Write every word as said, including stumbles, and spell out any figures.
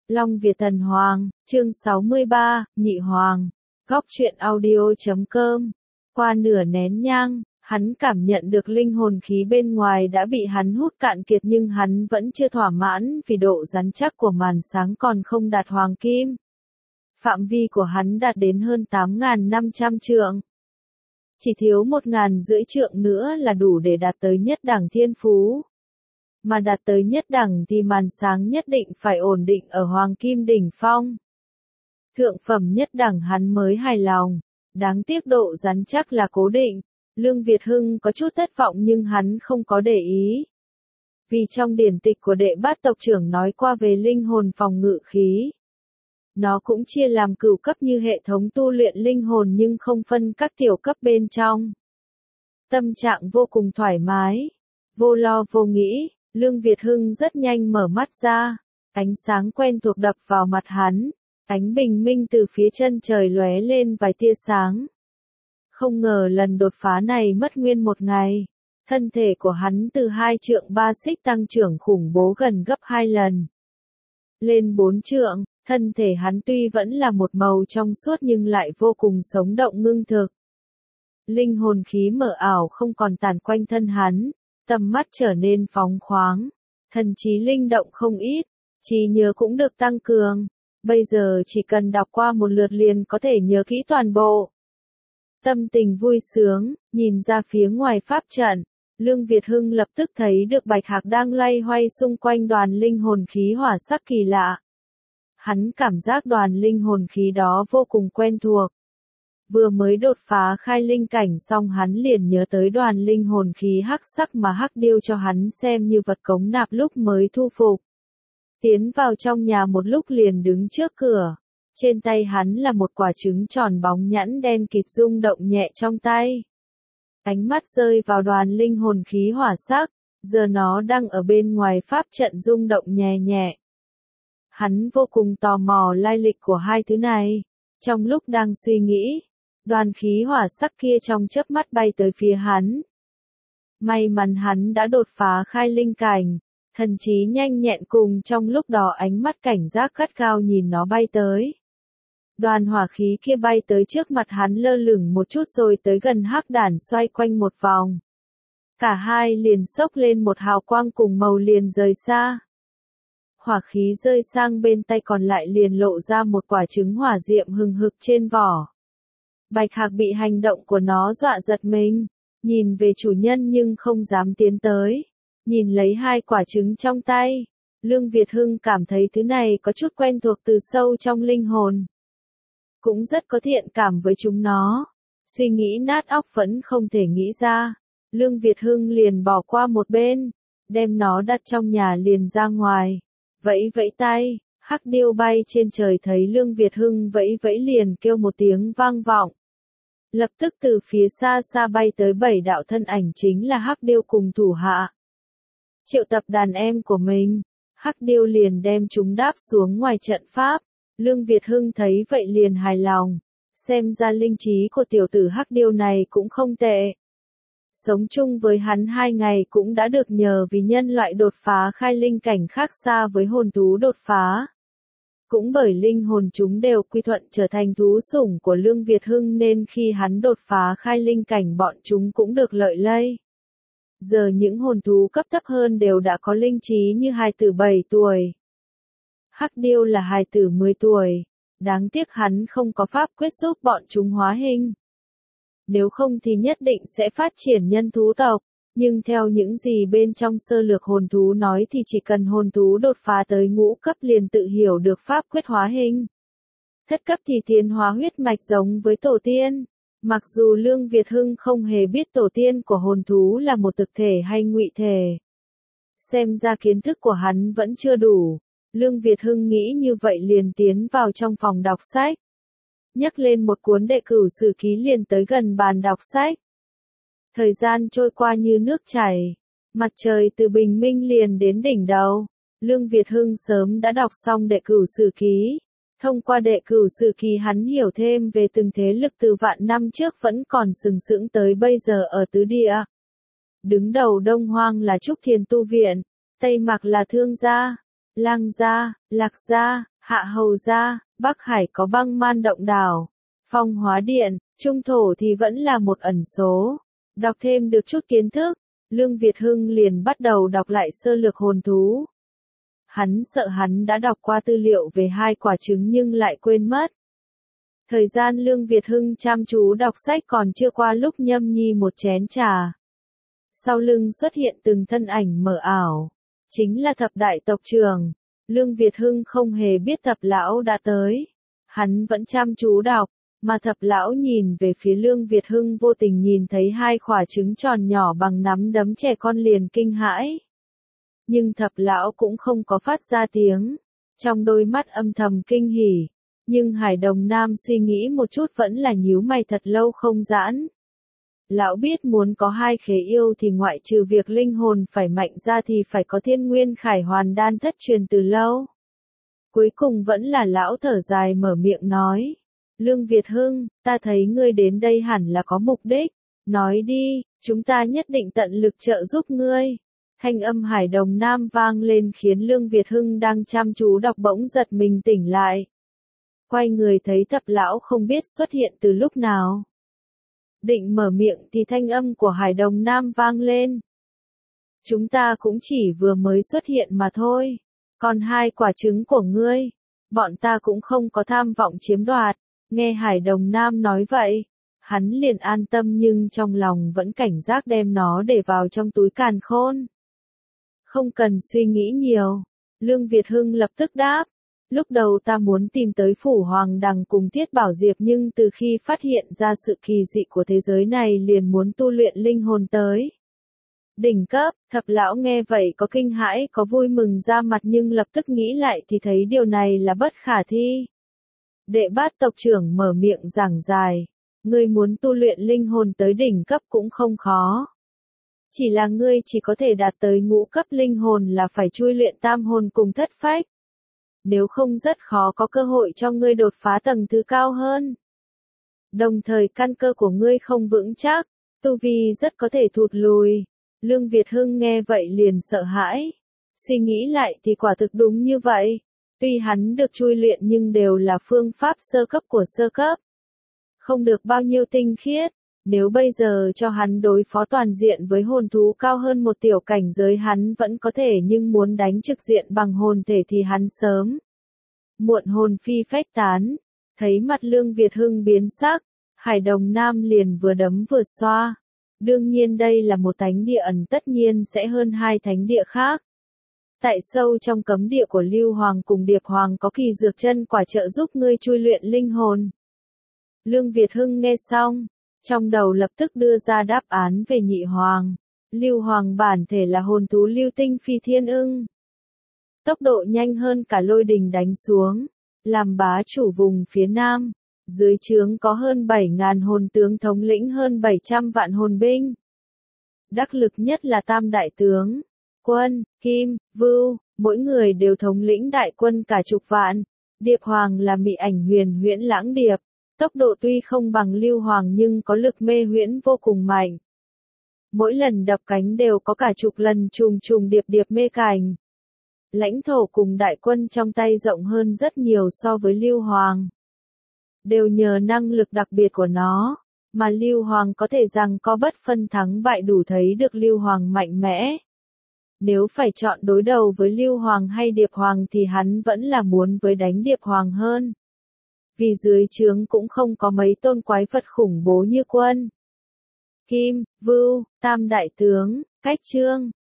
Long Việt Thần Hoàng, chương sáu mươi ba, Nhị Hoàng, góc truyện audio chấm com. Qua nửa nén nhang, hắn cảm nhận được linh hồn khí bên ngoài đã bị hắn hút cạn kiệt nhưng hắn vẫn chưa thỏa mãn vì độ rắn chắc của màn sáng còn không đạt hoàng kim. Phạm vi của hắn đạt đến hơn tám nghìn năm trăm trượng. Chỉ thiếu một nghìn rưỡi trượng nữa là đủ để đạt tới nhất đẳng thiên phú. Mà đạt tới nhất đẳng thì màn sáng nhất định phải ổn định ở hoàng kim đỉnh phong. Thượng phẩm nhất đẳng hắn mới hài lòng, đáng tiếc độ rắn chắc là cố định. Lương Việt Hưng có chút thất vọng nhưng hắn không có để ý. Vì trong điển tịch của đệ bát tộc trưởng nói qua về linh hồn phòng ngự khí. Nó cũng chia làm cửu cấp như hệ thống tu luyện linh hồn nhưng không phân các tiểu cấp bên trong. Tâm trạng vô cùng thoải mái, vô lo vô nghĩ, Lương Việt Hưng rất nhanh mở mắt ra, ánh sáng quen thuộc đập vào mặt hắn, ánh bình minh từ phía chân trời lóe lên vài tia sáng. Không ngờ lần đột phá này mất nguyên một ngày, thân thể của hắn từ hai trượng ba xích tăng trưởng khủng bố gần gấp hai lần. Lên bốn trượng, thân thể hắn tuy vẫn là một màu trong suốt nhưng lại vô cùng sống động ngưng thực. Linh hồn khí mờ ảo không còn tàn quanh thân hắn, tầm mắt trở nên phóng khoáng, thần trí linh động không ít, trí nhớ cũng được tăng cường, bây giờ chỉ cần đọc qua một lượt liền có thể nhớ kỹ toàn bộ. Tâm tình vui sướng, nhìn ra phía ngoài pháp trận, Lương Việt Hưng lập tức thấy được Bạch Hạc đang loay hoay xung quanh đoàn linh hồn khí hỏa sắc kỳ lạ. Hắn cảm giác đoàn linh hồn khí đó vô cùng quen thuộc. Vừa mới đột phá khai linh cảnh xong hắn liền nhớ tới đoàn linh hồn khí hắc sắc mà Hắc Điêu cho hắn xem như vật cống nạp lúc mới thu phục. Tiến vào trong nhà một lúc liền đứng trước cửa. Trên tay hắn là một quả trứng tròn bóng nhẵn đen kịt rung động nhẹ trong tay. Ánh mắt rơi vào đoàn linh hồn khí hỏa sắc, giờ nó đang ở bên ngoài pháp trận rung động nhẹ nhẹ. Hắn vô cùng tò mò lai lịch của hai thứ này. Trong lúc đang suy nghĩ, đoàn khí hỏa sắc kia trong chớp mắt bay tới phía hắn. May mắn hắn đã đột phá khai linh cảnh, thần trí nhanh nhẹn cùng trong lúc đó ánh mắt cảnh giác gắt gao nhìn nó bay tới. Đoàn hỏa khí kia bay tới trước mặt hắn lơ lửng một chút rồi tới gần hắc đản xoay quanh một vòng. Cả hai liền xốc lên một hào quang cùng màu liền rời xa. Hỏa khí rơi sang bên tay còn lại liền lộ ra một quả trứng hỏa diệm hừng hực trên vỏ. Bạch Hạc bị hành động của nó dọa giật mình, nhìn về chủ nhân nhưng không dám tiến tới. Nhìn lấy hai quả trứng trong tay, Lương Việt Hưng cảm thấy thứ này có chút quen thuộc từ sâu trong linh hồn. Cũng rất có thiện cảm với chúng nó. Suy nghĩ nát óc vẫn không thể nghĩ ra. Lương Việt Hưng liền bỏ qua một bên, đem nó đặt trong nhà liền ra ngoài. Vẫy vẫy tay, Hắc Điêu bay trên trời thấy Lương Việt Hưng vẫy vẫy liền kêu một tiếng vang vọng. Lập tức từ phía xa xa bay tới bảy đạo thân ảnh chính là Hắc Điêu cùng thủ hạ. Triệu tập đàn em của mình, Hắc Điêu liền đem chúng đáp xuống ngoài trận pháp. Lương Việt Hưng thấy vậy liền hài lòng, xem ra linh trí của tiểu tử Hắc Điêu này cũng không tệ. Sống chung với hắn hai ngày cũng đã được nhờ vì nhân loại đột phá khai linh cảnh khác xa với hồn thú đột phá. Cũng bởi linh hồn chúng đều quy thuận trở thành thú sủng của Lương Việt Hưng nên khi hắn đột phá khai linh cảnh bọn chúng cũng được lợi lây. Giờ những hồn thú cấp thấp hơn đều đã có linh trí như hài tử bảy tuổi. Hắc Điêu là hài tử mười tuổi, đáng tiếc hắn không có pháp quyết giúp bọn chúng hóa hình. Nếu không thì nhất định sẽ phát triển nhân thú tộc, nhưng theo những gì bên trong sơ lược hồn thú nói thì chỉ cần hồn thú đột phá tới ngũ cấp liền tự hiểu được pháp quyết hóa hình. Thất cấp thì tiến hóa huyết mạch giống với tổ tiên. Mặc dù Lương Việt Hưng không hề biết tổ tiên của hồn thú là một thực thể hay ngụy thể. Xem ra kiến thức của hắn vẫn chưa đủ. Lương Việt Hưng nghĩ như vậy liền tiến vào trong phòng đọc sách. Nhấc lên một cuốn đệ cửu sử ký liền tới gần bàn đọc sách. Thời gian trôi qua như nước chảy. Mặt trời từ bình minh liền đến đỉnh đầu. Lương Việt Hưng sớm đã đọc xong đệ cửu sử ký. Thông qua đệ cửu sử ký hắn hiểu thêm về từng thế lực từ vạn năm trước vẫn còn sừng sững tới bây giờ ở tứ địa. Đứng đầu Đông Hoang là Trúc Thiền Tu Viện, Tây Mạc là Thương Gia, Lang Gia, Lạc Gia, Hạ hầu gia, Bắc Hải có băng man động đảo, phong hóa điện, trung thổ thì vẫn là một ẩn số. Đọc thêm được chút kiến thức, Lương Việt Hưng liền bắt đầu đọc lại sơ lược hồn thú. Hắn sợ hắn đã đọc qua tư liệu về hai quả trứng nhưng lại quên mất. Thời gian Lương Việt Hưng chăm chú đọc sách còn chưa qua lúc nhâm nhi một chén trà. Sau lưng xuất hiện từng thân ảnh mờ ảo. Chính là thập đại tộc trưởng. Lương Việt Hưng không hề biết thập lão đã tới. Hắn vẫn chăm chú đọc, mà thập lão nhìn về phía Lương Việt Hưng vô tình nhìn thấy hai quả trứng tròn nhỏ bằng nắm đấm trẻ con liền kinh hãi. Nhưng thập lão cũng không có phát ra tiếng. Trong đôi mắt âm thầm kinh hỉ. Nhưng Hải Đồng Nam suy nghĩ một chút vẫn là nhíu mày thật lâu không giãn. Lão biết muốn có hai khế yêu thì ngoại trừ việc linh hồn phải mạnh ra thì phải có thiên nguyên khải hoàn đan thất truyền từ lâu. Cuối cùng vẫn là lão thở dài mở miệng nói. Lương Việt Hưng, ta thấy ngươi đến đây hẳn là có mục đích. Nói đi, chúng ta nhất định tận lực trợ giúp ngươi. Thanh âm Hải Đồng Nam vang lên khiến Lương Việt Hưng đang chăm chú đọc bỗng giật mình tỉnh lại. Quay người thấy thập lão không biết xuất hiện từ lúc nào. Định mở miệng thì thanh âm của Hải Đồng Nam vang lên. Chúng ta cũng chỉ vừa mới xuất hiện mà thôi. Còn hai quả trứng của ngươi, bọn ta cũng không có tham vọng chiếm đoạt. Nghe Hải Đồng Nam nói vậy, hắn liền an tâm nhưng trong lòng vẫn cảnh giác đem nó để vào trong túi càn khôn. Không cần suy nghĩ nhiều, Lương Việt Hưng lập tức đáp. Lúc đầu ta muốn tìm tới Phủ Hoàng Đằng cùng Thiết Bảo Diệp nhưng từ khi phát hiện ra sự kỳ dị của thế giới này liền muốn tu luyện linh hồn tới đỉnh cấp. Thập lão nghe vậy có kinh hãi có vui mừng ra mặt nhưng lập tức nghĩ lại thì thấy điều này là bất khả thi. Đệ bát tộc trưởng mở miệng giảng dài. Ngươi muốn tu luyện linh hồn tới đỉnh cấp cũng không khó. Chỉ là ngươi chỉ có thể đạt tới ngũ cấp linh hồn là phải chui luyện tam hồn cùng thất phách. Nếu không rất khó có cơ hội cho ngươi đột phá tầng thứ cao hơn. Đồng thời căn cơ của ngươi không vững chắc, tu vi rất có thể thụt lùi. Lương Việt Hưng nghe vậy liền sợ hãi. Suy nghĩ lại thì quả thực đúng như vậy. Tuy hắn được chui luyện nhưng đều là phương pháp sơ cấp của sơ cấp. Không được bao nhiêu tinh khiết. Nếu bây giờ cho hắn đối phó toàn diện với hồn thú cao hơn một tiểu cảnh giới hắn vẫn có thể nhưng muốn đánh trực diện bằng hồn thể thì hắn sớm muộn hồn phi phách tán. Thấy mặt Lương Việt Hưng biến sắc, Hải Đồng Nam liền vừa đấm vừa xoa. Đương nhiên đây là một thánh địa ẩn tất nhiên sẽ hơn hai thánh địa khác. Tại sâu trong cấm địa của Lưu Hoàng cùng Điệp Hoàng có kỳ dược chân quả trợ giúp ngươi chui luyện linh hồn. Lương Việt Hưng nghe xong, trong đầu lập tức đưa ra đáp án về nhị hoàng. Lưu Hoàng bản thể là hồn thú lưu tinh phi thiên ưng. Tốc độ nhanh hơn cả lôi đình đánh xuống. Làm bá chủ vùng phía nam. Dưới trướng có hơn bảy ngàn hồn tướng thống lĩnh hơn bảy trăm vạn hồn binh. Đắc lực nhất là tam đại tướng. Quân, Kim, Vưu, mỗi người đều thống lĩnh đại quân cả chục vạn. Điệp Hoàng là mị ảnh huyền huyễn lãng điệp. Tốc độ tuy không bằng Lưu Hoàng nhưng có lực mê huyễn vô cùng mạnh. Mỗi lần đập cánh đều có cả chục lần trùng trùng điệp điệp mê cảnh. Lãnh thổ cùng đại quân trong tay rộng hơn rất nhiều so với Lưu Hoàng. Đều nhờ năng lực đặc biệt của nó, mà Lưu Hoàng có thể rằng có bất phân thắng bại đủ thấy được Lưu Hoàng mạnh mẽ. Nếu phải chọn đối đầu với Lưu Hoàng hay Điệp Hoàng thì hắn vẫn là muốn với đánh Điệp Hoàng hơn. Vì dưới trướng cũng không có mấy tôn quái vật khủng bố như quân. Kim, Vưu, Tam Đại Tướng, Cách Trương,